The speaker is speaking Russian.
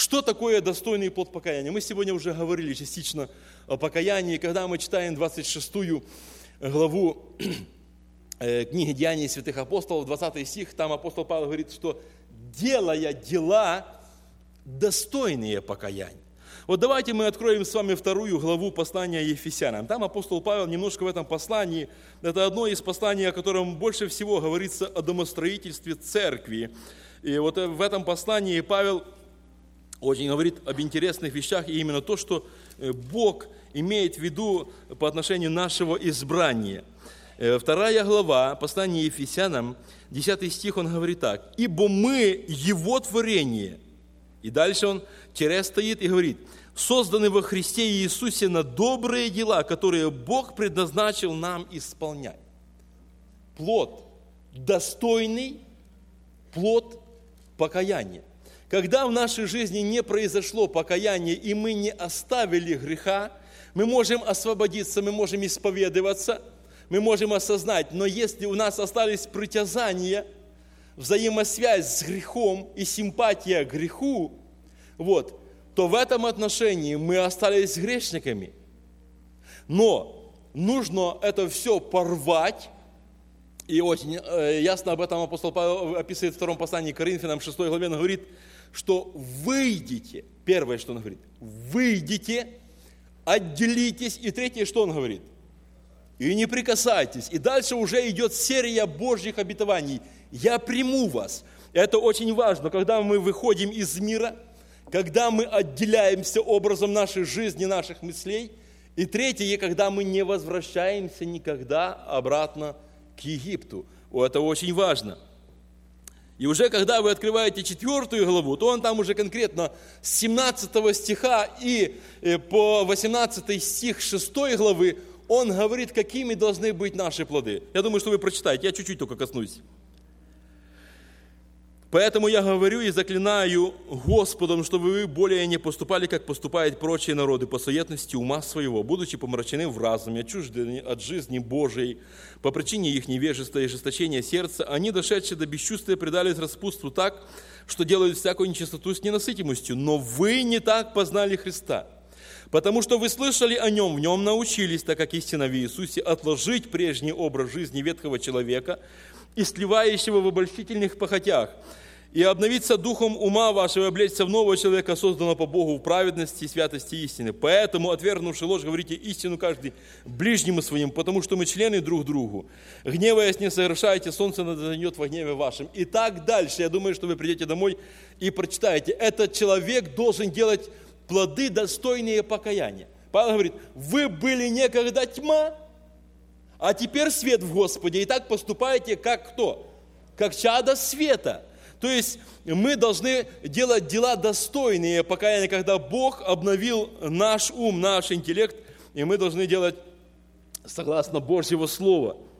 Что такое достойный плод покаяния? Мы сегодня уже говорили частично о покаянии. Когда мы читаем 26 главу книги «Деяний святых апостолов», 20 стих, там апостол Павел говорит, что «делая дела, достойные покаяния». Вот давайте мы откроем с вами 2 главу послания Ефесянам. Там апостол Павел немножко в этом послании, это одно из посланий, о котором больше всего говорится о домостроительстве церкви. И вот в этом послании Павел очень говорит об интересных вещах, и именно то, что Бог имеет в виду по отношению нашего избрания. 2 глава, послание Ефесянам, 10 стих, он говорит так. «Ибо мы Его творение». И дальше он тире стоит и говорит. «Созданы во Христе Иисусе на добрые дела, которые Бог предназначил нам исполнять». Плод достойный, плод покаяния. Когда в нашей жизни не произошло покаяние, и мы не оставили греха, мы можем освободиться, мы можем исповедоваться, мы можем осознать, но если у нас остались притязания, взаимосвязь с грехом и симпатия к греху, то в этом отношении мы остались грешниками. Но нужно это все порвать, и очень ясно об этом апостол Павел описывает в 2 послании к Коринфянам, 6 главе, он говорит, что выйдите, первое, что он говорит, выйдите, отделитесь, и третье, что он говорит, и не прикасайтесь. И дальше уже идет серия Божьих обетований. Я приму вас. Это очень важно, когда мы выходим из мира, когда мы отделяемся образом нашей жизни, наших мыслей. И третье, когда мы не возвращаемся никогда обратно к Египту. Это очень важно. И уже когда вы открываете 4 главу, то он там уже конкретно с 17 стиха и по 18 стих 6 главы, он говорит, какими должны быть наши плоды. Я думаю, что вы прочитаете, я чуть-чуть только коснусь. «Поэтому я говорю и заклинаю Господом, чтобы вы более не поступали, как поступают прочие народы, по суетности ума своего, будучи помрачены в разуме, отчуждены от жизни Божией, по причине их невежества и ожесточения сердца, они, дошедшие до бесчувствия, предались распутству так, что делают всякую нечистоту с ненасытимостью. Но вы не так познали Христа, потому что вы слышали о Нем, в Нем научились, так как истина в Иисусе, отложить прежний образ жизни ветхого человека, истлевающего в обольстительных похотях, и обновиться духом ума вашего, облечься в нового человека, созданного по Богу в праведности и святости истины. Поэтому, отвергнувши ложь, говорите истину каждый ближнему своим, потому что мы члены друг другу. Гневаясь, не совершайте, солнце зайдет во гневе вашем». И так дальше. Я думаю, что вы придете домой и прочитаете. Этот человек должен делать плоды, достойные покаяния. Павел говорит, вы были некогда тьма, а теперь свет в Господе. И так поступаете, как кто? Как чада света. То есть мы должны делать дела достойные покаяния, когда Бог обновил наш ум, наш интеллект, и мы должны делать согласно Божьего Слова.